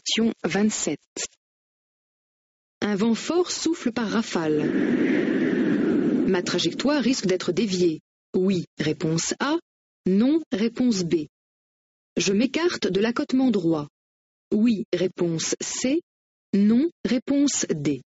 Question 27. Un vent fort souffle par rafale. Ma trajectoire risque d'être déviée. Oui, réponse A. Non, réponse B. Je m'écarte de l'accotement droit. Oui, réponse C. Non, réponse D.